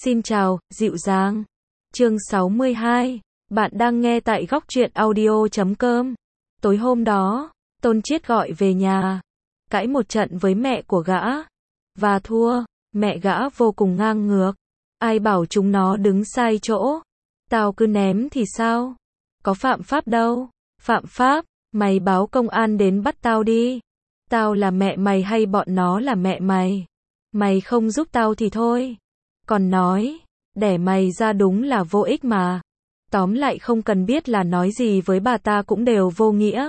Xin chào, dịu dàng. Chương 62. Bạn đang nghe tại góc truyện audio.com. Tối hôm đó, Tôn Chiết gọi về nhà, cãi một trận với mẹ của gã, và thua. Mẹ gã vô cùng ngang ngược. Ai bảo chúng nó đứng sai chỗ? Tao cứ ném thì sao? Có phạm pháp đâu. Phạm pháp, mày báo công an đến bắt tao đi. Tao là mẹ mày hay bọn nó là mẹ mày? Mày không giúp tao thì thôi. Còn nói, đẻ mày ra đúng là vô ích mà. Tóm lại không cần biết là nói gì với bà ta cũng đều vô nghĩa.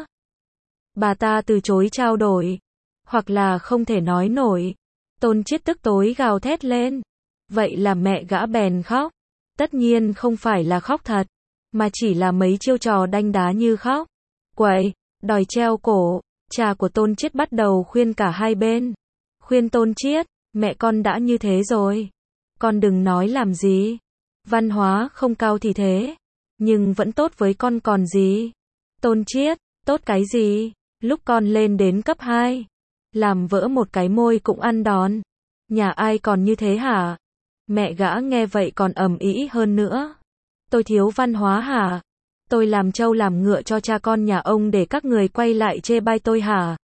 Bà ta từ chối trao đổi, hoặc là không thể nói nổi. Tôn Chiết tức tối gào thét lên. Vậy là mẹ gã bèn khóc. Tất nhiên không phải là khóc thật, mà chỉ là mấy chiêu trò đanh đá như khóc, quậy, đòi treo cổ. Cha của Tôn Chiết bắt đầu khuyên cả hai bên. Khuyên Tôn Chiết, mẹ con đã như thế rồi, con đừng nói làm gì. Văn hóa không cao thì thế, nhưng vẫn tốt với con còn gì. Tôn Chiết, tốt cái gì? Lúc con lên đến cấp 2, làm vỡ một cái môi cũng ăn đòn. Nhà ai còn như thế hả? Mẹ gã nghe vậy còn ầm ĩ hơn nữa. Tôi thiếu văn hóa hả? Tôi làm trâu làm ngựa cho cha con nhà ông để các người quay lại chê bai tôi hả?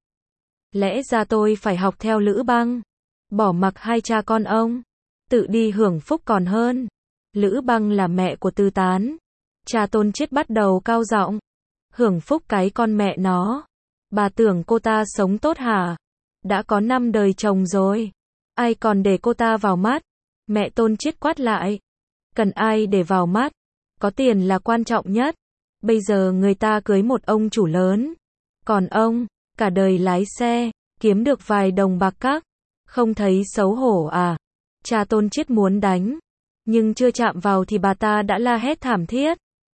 Lẽ ra tôi phải học theo Lữ Băng, bỏ mặc hai cha con ông, tự đi hưởng phúc còn hơn. Lữ Băng là mẹ của Tư Tán. Cha Tôn Chiết bắt đầu cao giọng. Hưởng phúc cái con mẹ nó. Bà tưởng cô ta sống tốt hả? Đã có 5 đời chồng rồi, ai còn để cô ta vào mắt? Mẹ Tôn Chiết quát lại. Cần ai để vào mắt? Có tiền là quan trọng nhất. Bây giờ người ta cưới một ông chủ lớn, còn ông, cả đời lái xe, kiếm được vài đồng bạc các. Không thấy xấu hổ à? Cha Tôn Chiết muốn đánh, nhưng chưa chạm vào thì bà ta đã la hét thảm thiết.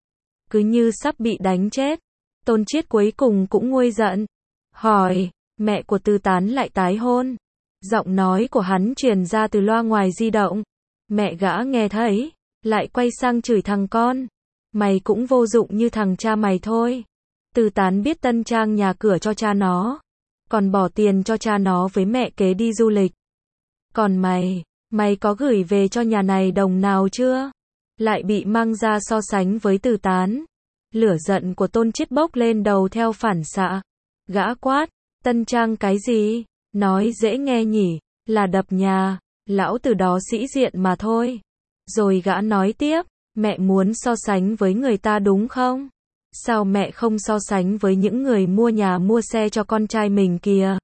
Cứ như sắp bị đánh chết. Tôn Chiết cuối cùng cũng nguôi giận. Hỏi, mẹ của Tư Tán lại tái hôn. Giọng nói của hắn truyền ra từ loa ngoài di động. Mẹ gã nghe thấy, lại quay sang chửi thằng con. Mày cũng vô dụng như thằng cha mày thôi. Tư Tán biết tân trang nhà cửa cho cha nó, còn bỏ tiền cho cha nó với mẹ kế đi du lịch. Còn mày có gửi về cho nhà này đồng nào chưa? Lại bị mang ra so sánh với Tư Tán. Lửa giận của Tôn Chiết bốc lên đầu theo phản xạ. Gã quát, tân trang cái gì? Nói dễ nghe nhỉ, là đập nhà, lão từ đó sĩ diện mà thôi. Rồi gã nói tiếp, mẹ muốn so sánh với người ta đúng không? Sao mẹ không so sánh với những người mua nhà mua xe cho con trai mình kìa?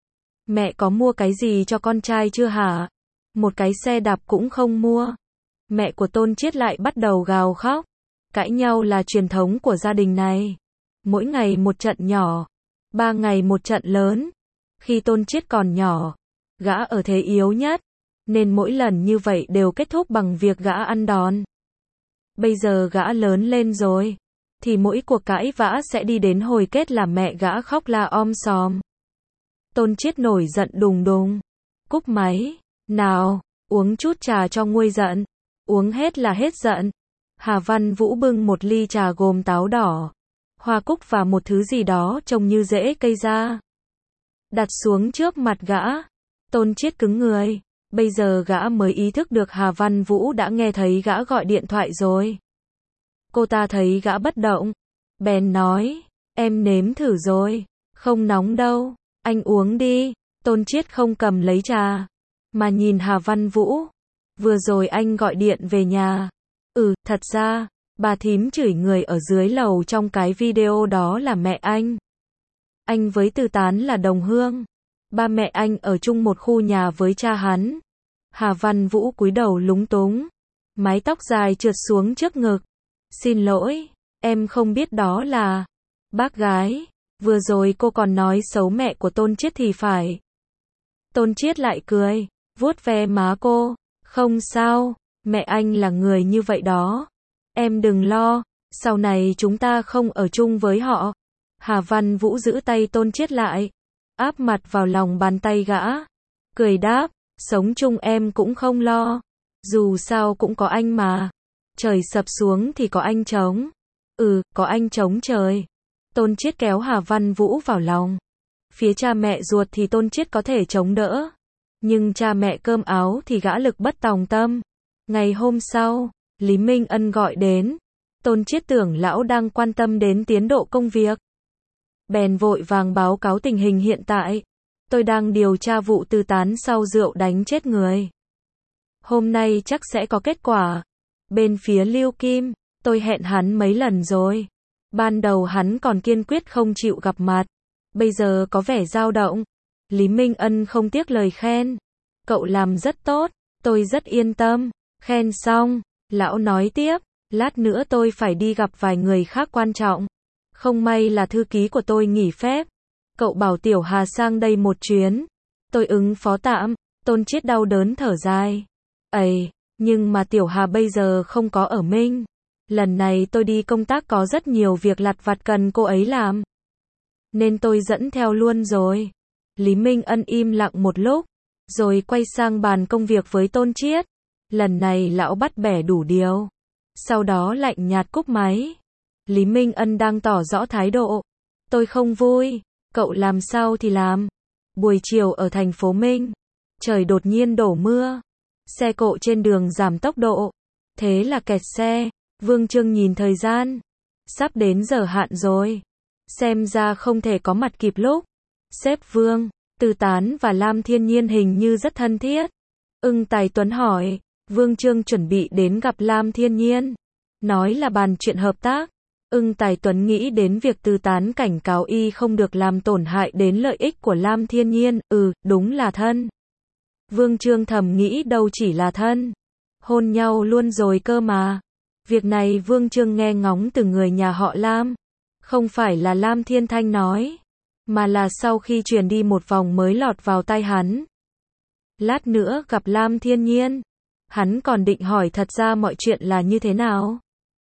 Mẹ có mua cái gì cho con trai chưa hả? Một cái xe đạp cũng không mua. Mẹ của Tôn Chiết lại bắt đầu gào khóc. Cãi nhau là truyền thống của gia đình này. Mỗi ngày một trận nhỏ, 3 ngày một trận lớn. Khi Tôn Chiết còn nhỏ, gã ở thế yếu nhất, nên mỗi lần như vậy đều kết thúc bằng việc gã ăn đòn. Bây giờ gã lớn lên rồi, thì mỗi cuộc cãi vã sẽ đi đến hồi kết là mẹ gã khóc la om sòm. Tôn Chiết nổi giận đùng đùng. Cúp máy, nào, uống chút trà cho nguôi giận. Uống hết là hết giận. Hà Văn Vũ bưng một ly trà gồm táo đỏ, hoa cúc và một thứ gì đó trông như rễ cây ra, đặt xuống trước mặt gã. Tôn Chiết cứng người. Bây giờ gã mới ý thức được Hà Văn Vũ đã nghe thấy gã gọi điện thoại rồi. Cô ta thấy gã bất động, bèn nói, em nếm thử rồi, không nóng đâu, anh uống đi. Tôn Chiết không cầm lấy trà, mà nhìn Hà Văn Vũ. Vừa rồi anh gọi điện về nhà. Thật ra, bà thím chửi người ở dưới lầu trong cái video đó là mẹ anh. Anh với Tư Tán là đồng hương. Ba mẹ anh ở chung một khu nhà với cha hắn. Hà Văn Vũ cúi đầu lúng túng, mái tóc dài trượt xuống trước ngực. Xin lỗi, em không biết đó là bác gái. Vừa rồi cô còn nói xấu mẹ của Tôn Chiết thì phải. Tôn Chiết lại cười, vuốt ve má cô. Không sao, mẹ anh là người như vậy đó. Em đừng lo, sau này chúng ta không ở chung với họ. Hà Văn Vũ giữ tay Tôn Chiết lại, áp mặt vào lòng bàn tay gã, cười đáp, sống chung em cũng không lo. Dù sao cũng có anh mà. Trời sập xuống thì có anh chống. Có anh chống trời. Tôn Chiết kéo Hà Văn Vũ vào lòng. Phía cha mẹ ruột thì Tôn Chiết có thể chống đỡ, nhưng cha mẹ cơm áo thì gã lực bất tòng tâm. Ngày hôm sau, Lý Minh Ân gọi đến. Tôn Chiết tưởng lão đang quan tâm đến tiến độ công việc. Bèn vội vàng báo cáo tình hình hiện tại. Tôi đang điều tra vụ Tư Tán sau rượu đánh chết người. Hôm nay chắc sẽ có kết quả. Bên phía Lưu Kim, tôi hẹn hắn mấy lần rồi. Ban đầu hắn còn kiên quyết không chịu gặp mặt. Bây giờ có vẻ dao động. Lý Minh Ân không tiếc lời khen. Cậu làm rất tốt, tôi rất yên tâm. Khen xong, lão nói tiếp, lát nữa tôi phải đi gặp vài người khác quan trọng. Không may là thư ký của tôi nghỉ phép. Cậu bảo Tiểu Hà sang đây một chuyến. Tôi ứng phó tạm. Tôn Chiết đau đớn thở dài. Ây, nhưng mà Tiểu Hà bây giờ không có ở Minh. Lần này tôi đi công tác có rất nhiều việc lặt vặt cần cô ấy làm. Nên tôi dẫn theo luôn rồi. Lý Minh Ân im lặng một lúc, rồi quay sang bàn công việc với Tôn Chiết. Lần này lão bắt bẻ đủ điều. Sau đó lạnh nhạt cúp máy. Lý Minh Ân đang tỏ rõ thái độ. Tôi không vui, cậu làm sao thì làm. Buổi chiều ở thành phố Minh, trời đột nhiên đổ mưa. Xe cộ trên đường giảm tốc độ. Thế là kẹt xe. Vương Trương nhìn thời gian. Sắp đến giờ hạn rồi. Xem ra không thể có mặt kịp lúc. Sếp Vương, Tư Tán và Lam Thiên Nhiên hình như rất thân thiết. Ưng Tài Tuấn hỏi. Vương Trương chuẩn bị đến gặp Lam Thiên Nhiên. Nói là bàn chuyện hợp tác. Ưng Tài Tuấn nghĩ đến việc Tư Tán cảnh cáo y không được làm tổn hại đến lợi ích của Lam Thiên Nhiên. Đúng là thân. Vương Trương thầm nghĩ đâu chỉ là thân. Hôn nhau luôn rồi cơ mà. Việc này Vương Trương nghe ngóng từ người nhà họ Lam. Không phải là Lam Thiên Thanh nói, mà là sau khi truyền đi một vòng mới lọt vào tai hắn. Lát nữa gặp Lam Thiên Nhiên, hắn còn định hỏi thật ra mọi chuyện là như thế nào.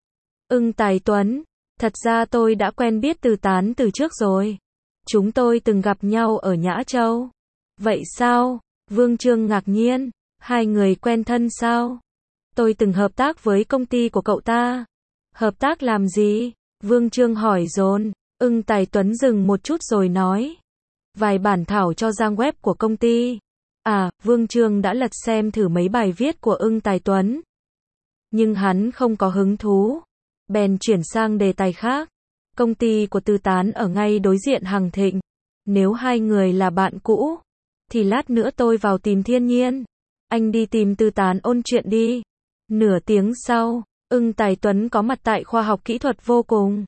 Ưng Tài Tuấn, thật ra tôi đã quen biết Tư Tán từ trước rồi. Chúng tôi từng gặp nhau ở Nhã Châu. Vậy sao? Vương Trương ngạc nhiên. Hai người quen thân sao? Tôi từng hợp tác với công ty của cậu ta. Hợp tác làm gì? Vương Trương hỏi dồn. Ưng Tài Tuấn dừng một chút rồi nói. Vài bản thảo cho trang web của công ty. Vương Trương đã lật xem thử mấy bài viết của Ưng Tài Tuấn. Nhưng hắn không có hứng thú. Bèn chuyển sang đề tài khác. Công ty của Tư Tán ở ngay đối diện Hằng Thịnh. Nếu hai người là bạn cũ, thì lát nữa tôi vào tìm Thiên Nhiên. Anh đi tìm Tư Tán ôn chuyện đi. Nửa tiếng sau, Ưng Tài Tuấn có mặt tại khoa học kỹ thuật vô cùng.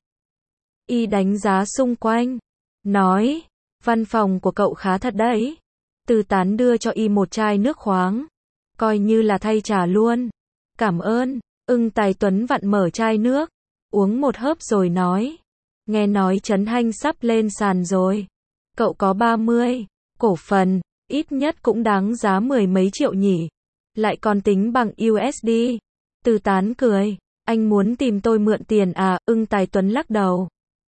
Y đánh giá xung quanh. Nói, văn phòng của cậu khá thật đấy. Tư Tán đưa cho Y một chai nước khoáng. Coi như là thay trà luôn. Cảm ơn. Ưng Tài Tuấn vặn mở chai nước. Uống một hớp rồi nói. Nghe nói Trấn Hanh sắp lên sàn rồi. Cậu có 30 cổ phần, ít nhất cũng đáng giá 10 mấy triệu nhỉ. Lại còn tính bằng USD. Tư Tán cười. Anh muốn tìm tôi mượn tiền à? Ưng Tài Tuấn lắc đầu.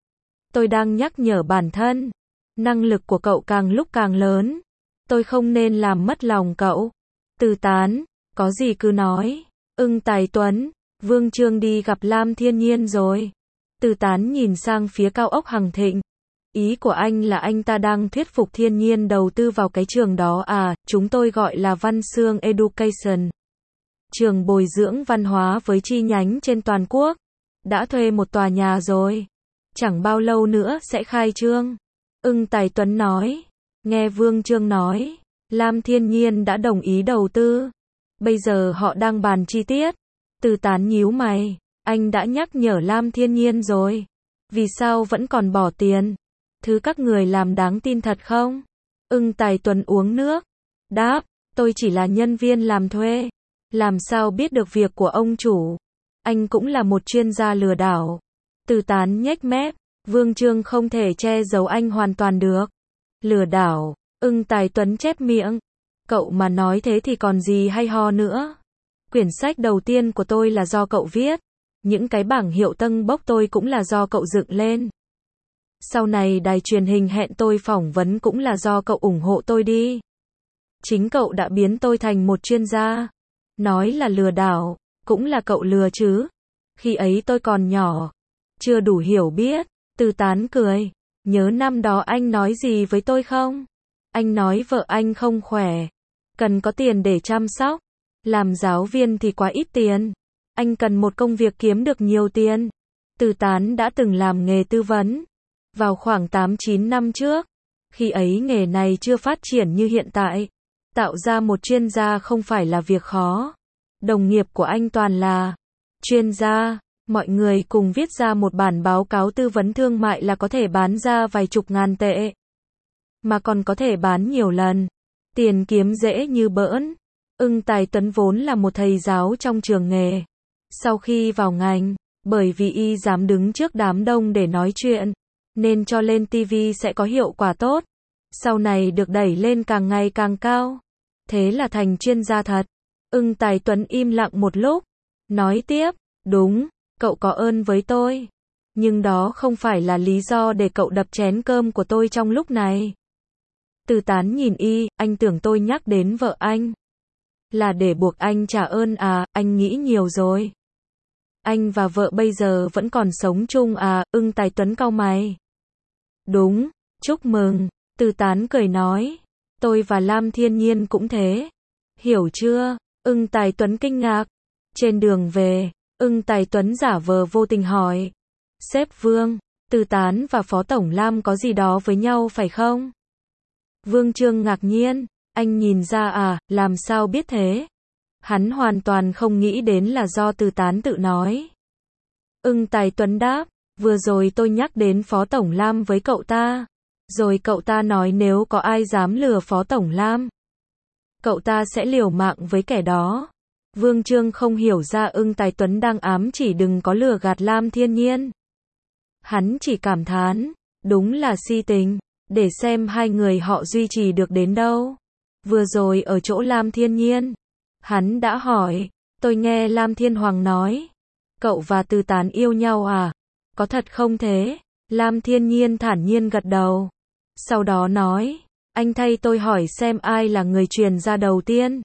Tôi đang nhắc nhở bản thân. Năng lực của cậu càng lúc càng lớn. Tôi không nên làm mất lòng cậu. Tư Tán, có gì cứ nói. Ưng Tài Tuấn, Vương Trương đi gặp Lam Thiên Nhiên rồi. Tư Tán nhìn sang phía cao ốc Hằng Thịnh. Ý của anh là anh ta đang thuyết phục Thiên Nhiên đầu tư vào cái trường đó à? Chúng tôi gọi là Văn Xương Education. Trường bồi dưỡng văn hóa với chi nhánh trên toàn quốc. Đã thuê một tòa nhà rồi. Chẳng bao lâu nữa sẽ khai trương. Ưng Tài Tuấn nói. Nghe Vương Trương nói, Lam Thiên Nhiên đã đồng ý đầu tư. Bây giờ họ đang bàn chi tiết. Tư Tán nhíu mày. Anh đã nhắc nhở Lam Thiên Nhiên rồi. Vì sao vẫn còn bỏ tiền? Thứ các người làm đáng tin thật không? Ưng Tài Tuấn uống nước. Đáp, tôi chỉ là nhân viên làm thuê. Làm sao biết được việc của ông chủ? Anh cũng là một chuyên gia lừa đảo. Tư Tán nhếch mép. Vương Trương không thể che giấu anh hoàn toàn được. Lừa đảo. Ưng Tài Tuấn chép miệng. Cậu mà nói thế thì còn gì hay ho nữa. Quyển sách đầu tiên của tôi là do cậu viết. Những cái bảng hiệu tân bốc tôi cũng là do cậu dựng lên. Sau này đài truyền hình hẹn tôi phỏng vấn cũng là do cậu ủng hộ tôi đi. Chính cậu đã biến tôi thành một chuyên gia. Nói là lừa đảo, cũng là cậu lừa chứ. Khi ấy tôi còn nhỏ, chưa đủ hiểu biết. Tư Tán cười. Nhớ năm đó anh nói gì với tôi không? Anh nói vợ anh không khỏe, cần có tiền để chăm sóc. Làm giáo viên thì quá ít tiền. Anh cần một công việc kiếm được nhiều tiền. Từ Tán đã từng làm nghề tư vấn. Vào khoảng 8-9 năm trước. Khi ấy nghề này chưa phát triển như hiện tại. Tạo ra một chuyên gia không phải là việc khó. Đồng nghiệp của anh toàn là chuyên gia. Mọi người cùng viết ra một bản báo cáo tư vấn thương mại là có thể bán ra vài chục ngàn tệ. Mà còn có thể bán nhiều lần. Tiền kiếm dễ như bỡn. Ưng Tài Tuấn vốn là một thầy giáo trong trường nghề. Sau khi vào ngành, bởi vì y dám đứng trước đám đông để nói chuyện, nên cho lên TV sẽ có hiệu quả tốt. Sau này được đẩy lên càng ngày càng cao. Thế là thành chuyên gia thật. Ưng Tài Tuấn im lặng một lúc. Nói tiếp, đúng, cậu có ơn với tôi. Nhưng đó không phải là lý do để cậu đập chén cơm của tôi trong lúc này. Từ Tán nhìn y, anh tưởng tôi nhắc đến vợ anh. Là để buộc anh trả ơn à, anh nghĩ nhiều rồi. Anh và vợ bây giờ vẫn còn sống chung à, Ưng Tài Tuấn cau mày. Đúng, chúc mừng, Từ Tán cười nói. Tôi và Lam Thiên Nhiên cũng thế. Hiểu chưa? Ưng Tài Tuấn kinh ngạc. Trên đường về, Ưng Tài Tuấn giả vờ vô tình hỏi. Sếp Vương, Từ Tán và Phó Tổng Lam có gì đó với nhau phải không? Vương Trương ngạc nhiên. Anh nhìn ra à, làm sao biết thế? Hắn hoàn toàn không nghĩ đến là do Từ Tán tự nói. Ưng Tài Tuấn đáp, vừa rồi tôi nhắc đến Phó Tổng Lam với cậu ta. Rồi cậu ta nói nếu có ai dám lừa Phó Tổng Lam, cậu ta sẽ liều mạng với kẻ đó. Vương Trương không hiểu ra Ưng Tài Tuấn đang ám chỉ đừng có lừa gạt Lam Thiên Nhiên. Hắn chỉ cảm thán, đúng là si tình, để xem hai người họ duy trì được đến đâu. Vừa rồi ở chỗ Lam Thiên Nhiên, hắn đã hỏi, tôi nghe Lam Thiên Hoàng nói, cậu và Từ Tán yêu nhau à? Có thật không thế? Lam Thiên Nhiên thản nhiên gật đầu. Sau đó nói, anh thay tôi hỏi xem ai là người truyền ra đầu tiên.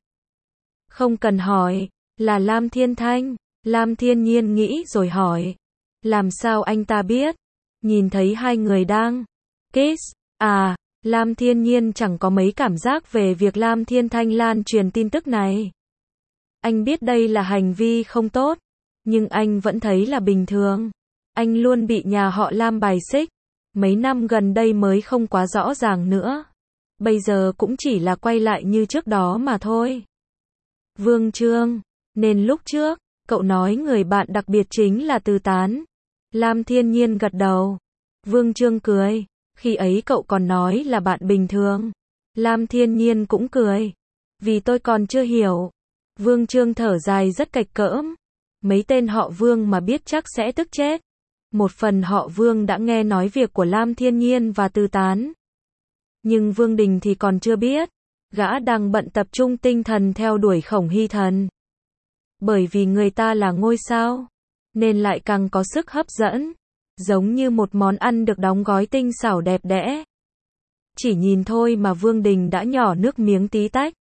Không cần hỏi, là Lam Thiên Thanh. Lam Thiên Nhiên nghĩ rồi hỏi, làm sao anh ta biết? Nhìn thấy hai người đang kiss. À, Lam Thiên Nhiên chẳng có mấy cảm giác về việc Lam Thiên Thanh lan truyền tin tức này. Anh biết đây là hành vi không tốt, nhưng anh vẫn thấy là bình thường. Anh luôn bị nhà họ Lam bài xích. Mấy năm gần đây mới không quá rõ ràng nữa. Bây giờ cũng chỉ là quay lại như trước đó mà thôi. Vương Trương, nên lúc trước, cậu nói người bạn đặc biệt chính là Từ Tán. Lam Thiên Nhiên gật đầu. Vương Trương cười. Khi ấy cậu còn nói là bạn bình thường. Lam Thiên Nhiên cũng cười. Vì tôi còn chưa hiểu. Vương Trương thở dài rất cạch cỡm. Mấy tên họ Vương mà biết chắc sẽ tức chết. Một phần họ Vương đã nghe nói việc của Lam Thiên Nhiên và Từ Tán. Nhưng Vương Đình thì còn chưa biết. Gã đang bận tập trung tinh thần theo đuổi Khổng Hy Thần. Bởi vì người ta là ngôi sao, nên lại càng có sức hấp dẫn. Giống như một món ăn được đóng gói tinh xảo đẹp đẽ. Chỉ nhìn thôi mà Vương Đình đã nhỏ nước miếng tí tách.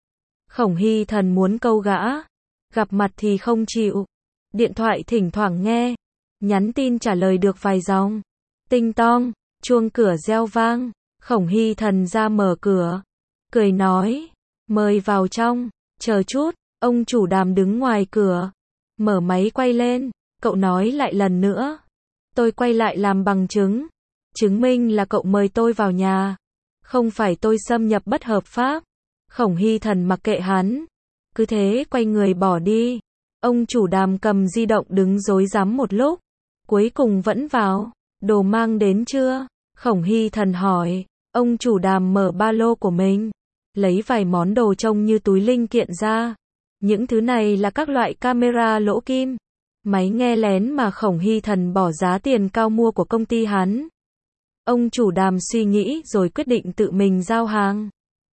Khổng Hy Thần muốn câu gã. Gặp mặt thì không chịu. Điện thoại thỉnh thoảng nghe. Nhắn tin trả lời được vài dòng. Tinh tong, chuông cửa reo vang. Khổng Hy Thần ra mở cửa. Cười nói, mời vào trong, chờ chút. Ông chủ Đàm đứng ngoài cửa. Mở máy quay lên. Cậu nói lại lần nữa. Tôi quay lại làm bằng chứng. Chứng minh là cậu mời tôi vào nhà. Không phải tôi xâm nhập bất hợp pháp. Khổng Hy Thần mặc kệ hắn. Cứ thế quay người bỏ đi. Ông chủ Đàm cầm di động đứng rối rắm một lúc. Cuối cùng vẫn vào. Đồ mang đến chưa? Khổng Hy Thần hỏi. Ông chủ Đàm mở ba lô của mình. Lấy vài món đồ trông như túi linh kiện ra. Những thứ này là các loại camera lỗ kim. Máy nghe lén mà Khổng Hy Thần bỏ giá tiền cao mua của công ty hắn. Ông chủ Đàm suy nghĩ rồi quyết định tự mình giao hàng.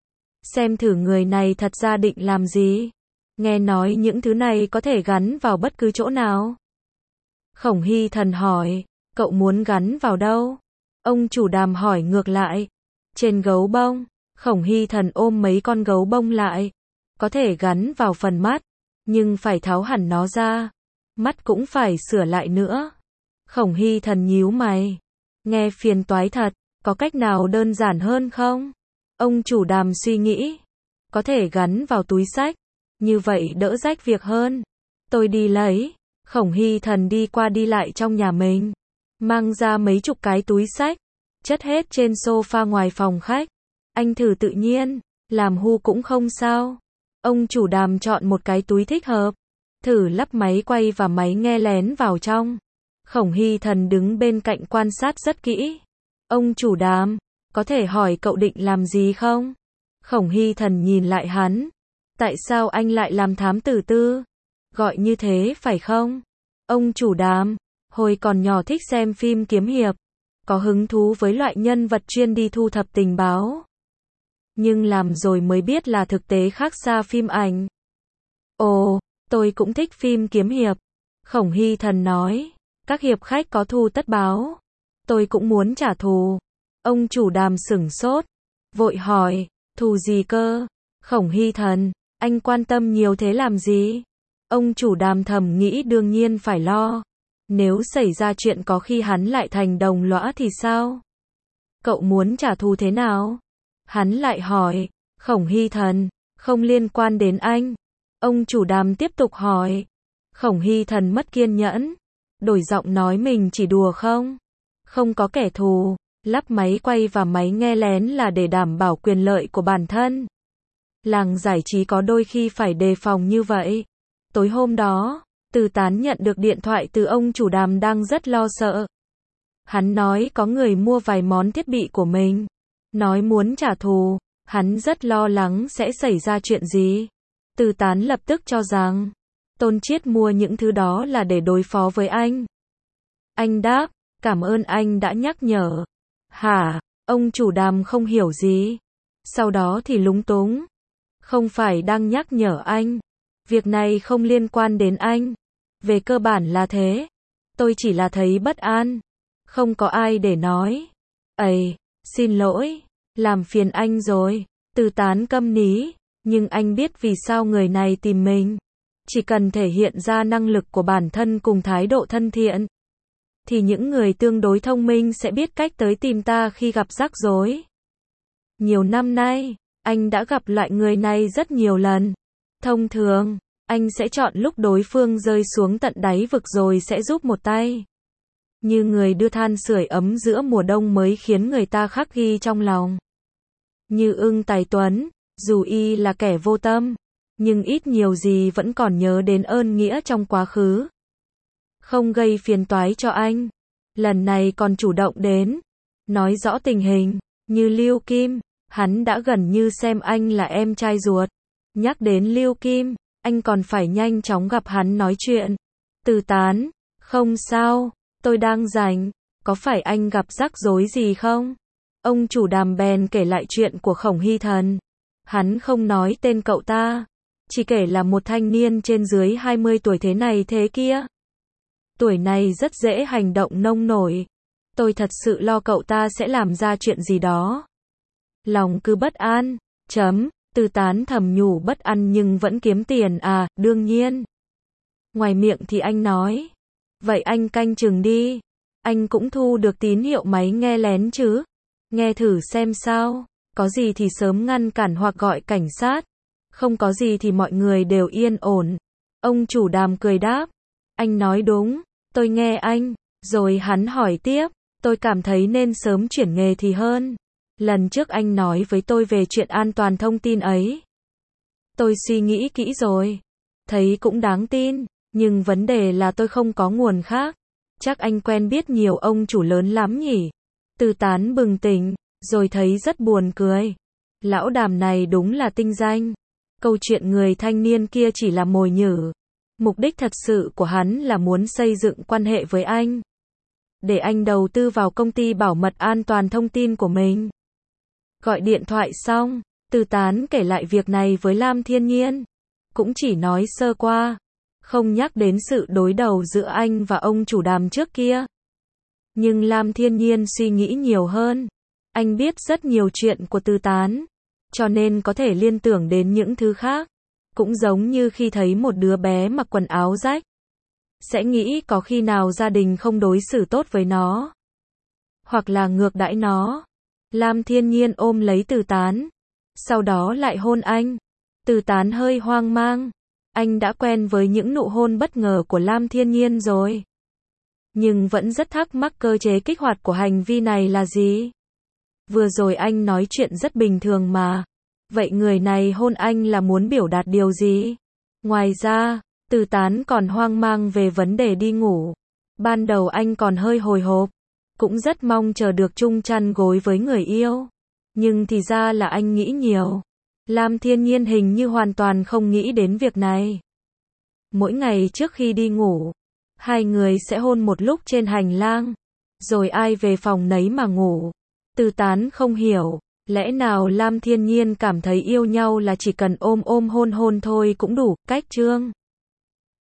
Xem thử người này thật ra định làm gì. Nghe nói những thứ này có thể gắn vào bất cứ chỗ nào. Khổng Hy Thần hỏi, cậu muốn gắn vào đâu? Ông chủ Đàm hỏi ngược lại. Trên gấu bông. Khổng Hy Thần ôm mấy con gấu bông lại. Có thể gắn vào phần mắt, nhưng phải tháo hẳn nó ra. Mắt cũng phải sửa lại nữa. Khổng Hy Thần nhíu mày. Nghe phiền toái thật, có cách nào đơn giản hơn không? Ông chủ Đàm suy nghĩ. Có thể gắn vào túi xách. Như vậy đỡ rách việc hơn. Tôi đi lấy. Khổng Hy Thần đi qua đi lại trong nhà mình. Mang ra mấy chục cái túi xách. Chất hết trên sofa ngoài phòng khách. Anh thử tự nhiên. Làm hu cũng không sao. Ông chủ Đàm chọn một cái túi thích hợp. Thử lắp máy quay và máy nghe lén vào trong. Khổng Hy Thần đứng bên cạnh quan sát rất kỹ. Ông chủ Đàm, có thể hỏi cậu định làm gì không? Khổng Hy Thần nhìn lại hắn. Tại sao anh lại làm thám tử tư? Gọi như thế phải không? Ông chủ Đàm, hồi còn nhỏ thích xem phim kiếm hiệp. Có hứng thú với loại nhân vật chuyên đi thu thập tình báo. Nhưng làm rồi mới biết là thực tế khác xa phim ảnh. Ồ, tôi cũng thích phim kiếm hiệp. Khổng Hy Thần nói, các hiệp khách có thù tất báo. Tôi cũng muốn trả thù. Ông chủ Đàm sửng sốt, vội hỏi, thù gì cơ? Khổng Hy Thần, anh quan tâm nhiều thế làm gì? Ông chủ Đàm thầm nghĩ đương nhiên phải lo. Nếu xảy ra chuyện có khi hắn lại thành đồng lõa thì sao? Cậu muốn trả thù thế nào? Hắn lại hỏi, Khổng Hy Thần, không liên quan đến anh. Ông chủ Đàm tiếp tục hỏi. Khổng Hy Thần mất kiên nhẫn, đổi giọng nói mình chỉ đùa không? Không có kẻ thù, lắp máy quay và máy nghe lén là để đảm bảo quyền lợi của bản thân. Làng giải trí có đôi khi phải đề phòng như vậy. Tối hôm đó, Từ Tán nhận được điện thoại từ ông chủ Đàm đang rất lo sợ. Hắn nói có người mua vài món thiết bị của mình. Nói muốn trả thù, hắn rất lo lắng sẽ xảy ra chuyện gì. Từ Tán lập tức cho rằng, Tôn Chiết mua những thứ đó là để đối phó với anh. Anh đáp, cảm ơn anh đã nhắc nhở. Hả, ông chủ Đàm không hiểu gì. Sau đó thì lúng túng. Không phải đang nhắc nhở anh. Việc này không liên quan đến anh. Về cơ bản là thế. Tôi chỉ là thấy bất an. Không có ai để nói. Ây, xin lỗi. Làm phiền anh rồi. Từ Tán câm ní. Nhưng anh biết vì sao người này tìm mình. Chỉ cần thể hiện ra năng lực của bản thân cùng thái độ thân thiện. Thì những người tương đối thông minh sẽ biết cách tới tìm ta khi gặp rắc rối. Nhiều năm nay, anh đã gặp loại người này rất nhiều lần. Thông thường, anh sẽ chọn lúc đối phương rơi xuống tận đáy vực rồi sẽ giúp một tay. Như người đưa than sưởi ấm giữa mùa đông mới khiến người ta khắc ghi trong lòng. Như Ưng Tài Tuấn, dù y là kẻ vô tâm, nhưng ít nhiều gì vẫn còn nhớ đến ơn nghĩa trong quá khứ. Không gây phiền toái cho anh. Lần này còn chủ động đến. Nói rõ tình hình. Như Lưu Kim, hắn đã gần như xem anh là em trai ruột. Nhắc đến Lưu Kim, anh còn phải nhanh chóng gặp hắn nói chuyện. Từ Tán, không sao, tôi đang rảnh. Có phải anh gặp rắc rối gì không? Ông chủ Đàm bèn kể lại chuyện của Khổng Hy Thần. Hắn không nói tên cậu ta. Chỉ kể là một thanh niên trên dưới 20 tuổi thế này thế kia. Tuổi này rất dễ hành động nông nổi. Tôi thật sự lo cậu ta sẽ làm ra chuyện gì đó. Lòng cứ bất an. Từ Tán thầm nhủ bất an nhưng vẫn kiếm tiền à, đương nhiên. Ngoài miệng thì anh nói. Vậy anh canh chừng đi. Anh cũng thu được tín hiệu máy nghe lén chứ. Nghe thử xem sao. Có gì thì sớm ngăn cản hoặc gọi cảnh sát. Không có gì thì mọi người đều yên ổn. Ông chủ Đàm cười đáp. Anh nói đúng. Tôi nghe anh. Rồi hắn hỏi tiếp. Tôi cảm thấy nên sớm chuyển nghề thì hơn. Lần trước anh nói với tôi về chuyện an toàn thông tin ấy. Tôi suy nghĩ kỹ rồi. Thấy cũng đáng tin. Nhưng vấn đề là tôi không có nguồn khác. Chắc anh quen biết nhiều ông chủ lớn lắm nhỉ. Từ Tán bừng tỉnh. Rồi thấy rất buồn cười. Lão Đàm này đúng là tinh danh. Câu chuyện người thanh niên kia chỉ là mồi nhử. Mục đích thật sự của hắn là muốn xây dựng quan hệ với anh. Để anh đầu tư vào công ty bảo mật an toàn thông tin của mình. Gọi điện thoại xong, Từ Tán kể lại việc này với Lam Thiên Nhiên. Cũng chỉ nói sơ qua. Không nhắc đến sự đối đầu giữa anh và ông chủ Đàm trước kia. Nhưng Lam Thiên Nhiên suy nghĩ nhiều hơn. Anh biết rất nhiều chuyện của Từ Tán. Cho nên có thể liên tưởng đến những thứ khác. Cũng giống như khi thấy một đứa bé mặc quần áo rách. Sẽ nghĩ có khi nào gia đình không đối xử tốt với nó. Hoặc là ngược đãi nó. Lam Thiên Nhiên ôm lấy Từ Tán. Sau đó lại hôn anh. Từ Tán hơi hoang mang. anh đã quen với những nụ hôn bất ngờ của Lam Thiên Nhiên rồi. Nhưng vẫn rất thắc mắc cơ chế kích hoạt của hành vi này là gì? Vừa rồi anh nói chuyện rất bình thường mà. Vậy người này hôn anh là muốn biểu đạt điều gì? Ngoài ra, Từ Tán còn hoang mang về vấn đề đi ngủ. Ban đầu anh còn hơi hồi hộp, cũng rất mong chờ được chung chăn gối với người yêu. Nhưng thì ra là anh nghĩ nhiều. Lam Thiên Nhiên hình như hoàn toàn không nghĩ đến việc này. Mỗi ngày trước khi đi ngủ, hai người sẽ hôn một lúc trên hành lang, rồi ai về phòng nấy mà ngủ. Từ Tán không hiểu, lẽ nào Lam Thiên Nhiên cảm thấy yêu nhau là chỉ cần ôm ôm hôn hôn thôi cũng đủ, cách chương.